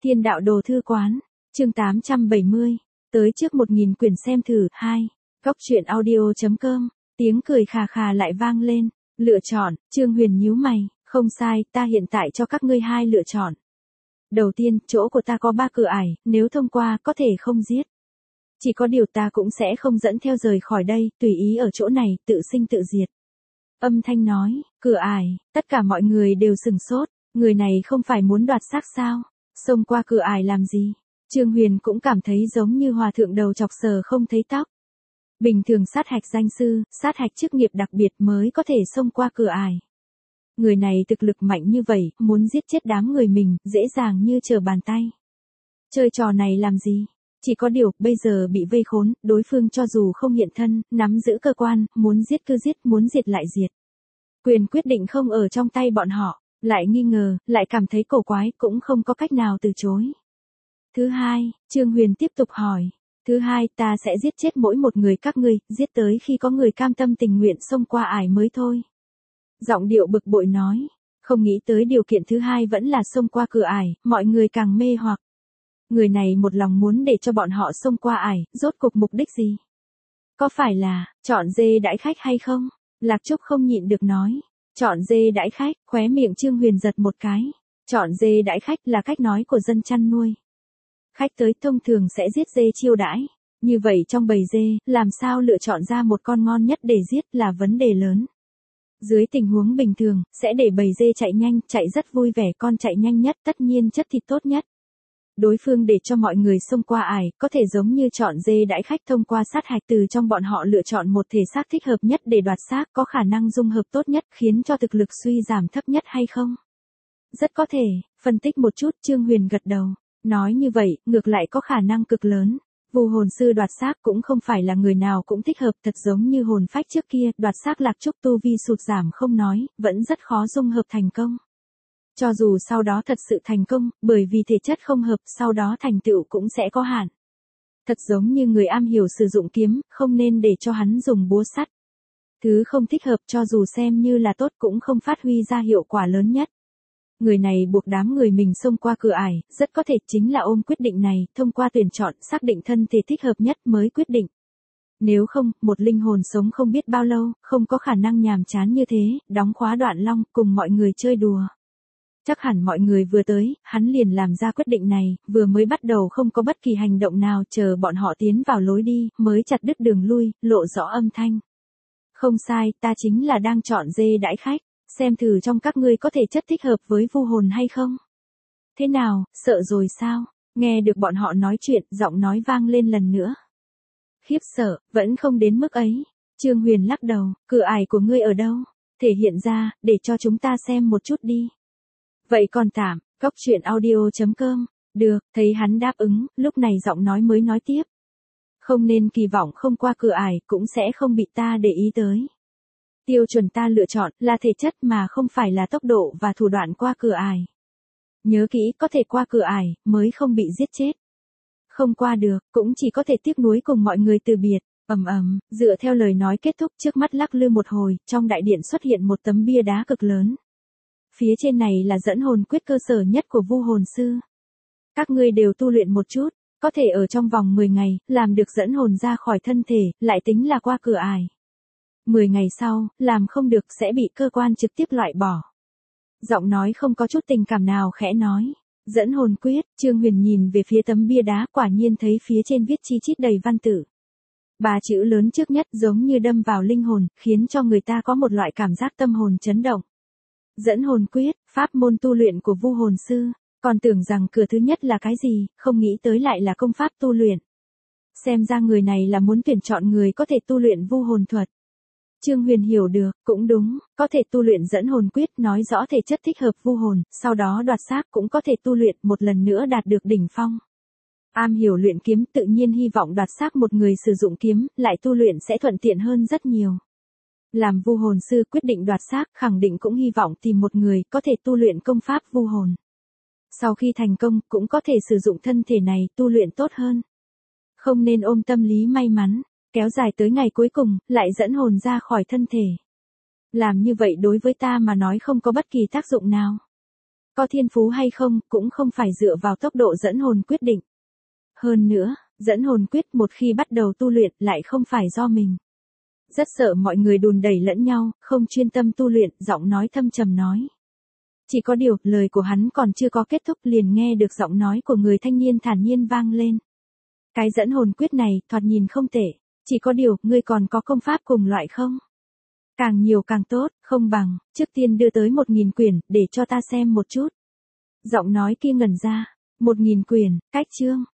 Thiên đạo đồ thư quán, chương 870, tới trước 1000 quyển xem thử, 2, góc truyện audio.com, tiếng cười khà khà lại vang lên, lựa chọn, Trương Huyền nhíu mày, không sai, ta hiện tại cho các ngươi 2 lựa chọn. Đầu tiên, chỗ của ta có 3 cửa ải, nếu thông qua, có thể không giết. Chỉ có điều ta cũng sẽ không dẫn theo rời khỏi đây, tùy ý ở chỗ này, tự sinh tự diệt. Âm thanh nói, cửa ải, tất cả mọi người đều sừng sốt, người này không phải muốn đoạt xác sao? Xông qua cửa ải làm gì? Trương Huyền cũng cảm thấy giống như hòa thượng đầu chọc sờ không thấy tóc. Bình thường sát hạch danh sư, sát hạch chức nghiệp đặc biệt mới có thể xông qua cửa ải. Người này thực lực mạnh như vậy, muốn giết chết đám người mình, dễ dàng như trở bàn tay. Chơi trò này làm gì? Chỉ có điều, bây giờ bị vây khốn, đối phương cho dù không hiện thân, nắm giữ cơ quan, muốn giết cứ giết, muốn diệt lại diệt. Quyền quyết định không ở trong tay bọn họ, lại nghi ngờ, lại cảm thấy cổ quái, cũng không có cách nào từ chối. Thứ hai, Trương Huyền tiếp tục hỏi. Thứ hai, ta sẽ giết chết mỗi một người các ngươi, giết tới khi có người cam tâm tình nguyện xông qua ải mới thôi. Giọng điệu bực bội nói, không nghĩ tới điều kiện thứ hai vẫn là xông qua cửa ải, mọi người càng mê hoặc. Người này một lòng muốn để cho bọn họ xông qua ải, rốt cuộc mục đích gì? Có phải là, chọn dê đãi khách hay không? Lạc Trúc không nhịn được nói. Chọn dê đãi khách, khóe miệng Trương Huyền giật một cái. Chọn dê đãi khách là cách nói của dân chăn nuôi. Khách tới thông thường sẽ giết dê chiêu đãi. Như vậy trong bầy dê, làm sao lựa chọn ra một con ngon nhất để giết là vấn đề lớn. Dưới tình huống bình thường, sẽ để bầy dê chạy nhanh, chạy rất vui vẻ, con chạy nhanh nhất tất nhiên chất thịt tốt nhất. Đối phương để cho mọi người xông qua ải, có thể giống như chọn dê đãi khách thông qua sát hạch từ trong bọn họ lựa chọn một thể xác thích hợp nhất để đoạt xác, có khả năng dung hợp tốt nhất khiến cho thực lực suy giảm thấp nhất hay không? Rất có thể, phân tích một chút Trương Huyền gật đầu. Nói như vậy, ngược lại có khả năng cực lớn. Vu hồn sư đoạt xác cũng không phải là người nào cũng thích hợp, thật giống như hồn phách trước kia, đoạt xác Lạc Trúc tu vi sụt giảm không nói, vẫn rất khó dung hợp thành công. Cho dù sau đó thật sự thành công, bởi vì thể chất không hợp, sau đó thành tựu cũng sẽ có hạn. Thật giống như người am hiểu sử dụng kiếm, không nên để cho hắn dùng búa sắt. Thứ không thích hợp cho dù xem như là tốt cũng không phát huy ra hiệu quả lớn nhất. Người này buộc đám người mình xông qua cửa ải, rất có thể chính là ôm quyết định này, thông qua tuyển chọn, xác định thân thể thích hợp nhất mới quyết định. Nếu không, một linh hồn sống không biết bao lâu, không có khả năng nhàm chán như thế, đóng khóa Đoạn Long, cùng mọi người chơi đùa. Chắc hẳn mọi người vừa tới, hắn liền làm ra quyết định này, vừa mới bắt đầu không có bất kỳ hành động nào, chờ bọn họ tiến vào lối đi, mới chặt đứt đường lui, lộ rõ âm thanh. Không sai, ta chính là đang chọn dê đãi khách, xem thử trong các ngươi có thể chất thích hợp với vu hồn hay không. Thế nào, sợ rồi sao? Nghe được bọn họ nói chuyện, giọng nói vang lên lần nữa. Khiếp sợ, vẫn không đến mức ấy. Trương Huyền lắc đầu, cửa ải của ngươi ở đâu? Thể hiện ra, để cho chúng ta xem một chút đi. Vậy còn tạm, góc truyện audio.com, được, thấy hắn đáp ứng, lúc này giọng nói mới nói tiếp. Không nên kỳ vọng không qua cửa ải, cũng sẽ không bị ta để ý tới. Tiêu chuẩn ta lựa chọn là thể chất mà không phải là tốc độ và thủ đoạn qua cửa ải. Nhớ kỹ, có thể qua cửa ải, mới không bị giết chết. Không qua được, cũng chỉ có thể tiếc nuối cùng mọi người từ biệt. Dựa theo lời nói kết thúc, trước mắt lắc lư một hồi, trong đại điện xuất hiện một tấm bia đá cực lớn. Phía trên này là dẫn hồn quyết cơ sở nhất của vu hồn sư. Các ngươi đều tu luyện một chút, có thể ở trong vòng 10 ngày, làm được dẫn hồn ra khỏi thân thể, lại tính là qua cửa ải. 10 ngày sau, làm không được sẽ bị cơ quan trực tiếp loại bỏ. Giọng nói không có chút tình cảm nào khẽ nói. Dẫn hồn quyết, Trương Huyền nhìn về phía tấm bia đá, quả nhiên thấy phía trên viết chi chít đầy văn tự. 3 chữ lớn trước nhất giống như đâm vào linh hồn, khiến cho người ta có một loại cảm giác tâm hồn chấn động. Dẫn hồn quyết, pháp môn tu luyện của vu hồn sư, còn tưởng rằng cửa thứ nhất là cái gì, không nghĩ tới lại là công pháp tu luyện. Xem ra người này là muốn tuyển chọn người có thể tu luyện vu hồn thuật. Trương Huyền hiểu được, cũng đúng, có thể tu luyện dẫn hồn quyết nói rõ thể chất thích hợp vu hồn, sau đó đoạt xác cũng có thể tu luyện một lần nữa đạt được đỉnh phong. Am hiểu luyện kiếm tự nhiên hy vọng đoạt xác một người sử dụng kiếm, lại tu luyện sẽ thuận tiện hơn rất nhiều. Làm vu hồn sư quyết định đoạt xác, khẳng định cũng hy vọng tìm một người có thể tu luyện công pháp vu hồn. Sau khi thành công, cũng có thể sử dụng thân thể này tu luyện tốt hơn. Không nên ôm tâm lý may mắn, kéo dài tới ngày cuối cùng, lại dẫn hồn ra khỏi thân thể. Làm như vậy đối với ta mà nói không có bất kỳ tác dụng nào. Có thiên phú hay không cũng không phải dựa vào tốc độ dẫn hồn quyết định. Hơn nữa, dẫn hồn quyết một khi bắt đầu tu luyện lại không phải do mình. Rất sợ mọi người đùn đẩy lẫn nhau, không chuyên tâm tu luyện, giọng nói thâm trầm nói. Chỉ có điều, lời của hắn còn chưa có kết thúc liền nghe được giọng nói của người thanh niên thản nhiên vang lên. Cái dẫn hồn quyết này, thoạt nhìn không tệ. Chỉ có điều, ngươi còn có công pháp cùng loại không? Càng nhiều càng tốt, không bằng, trước tiên đưa tới 1000 quyển, để cho ta xem một chút. Giọng nói kia ngẩn ra. 1000 quyển, cách chương.